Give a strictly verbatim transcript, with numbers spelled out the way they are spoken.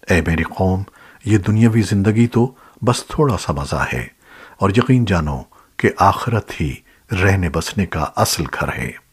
ए मेरी कौम, ये दुनियावी जिंदगी तो बस थोड़ा सा मजा है, और यकीन जानो कि आखिरत ही रहने बसने का असल घर है।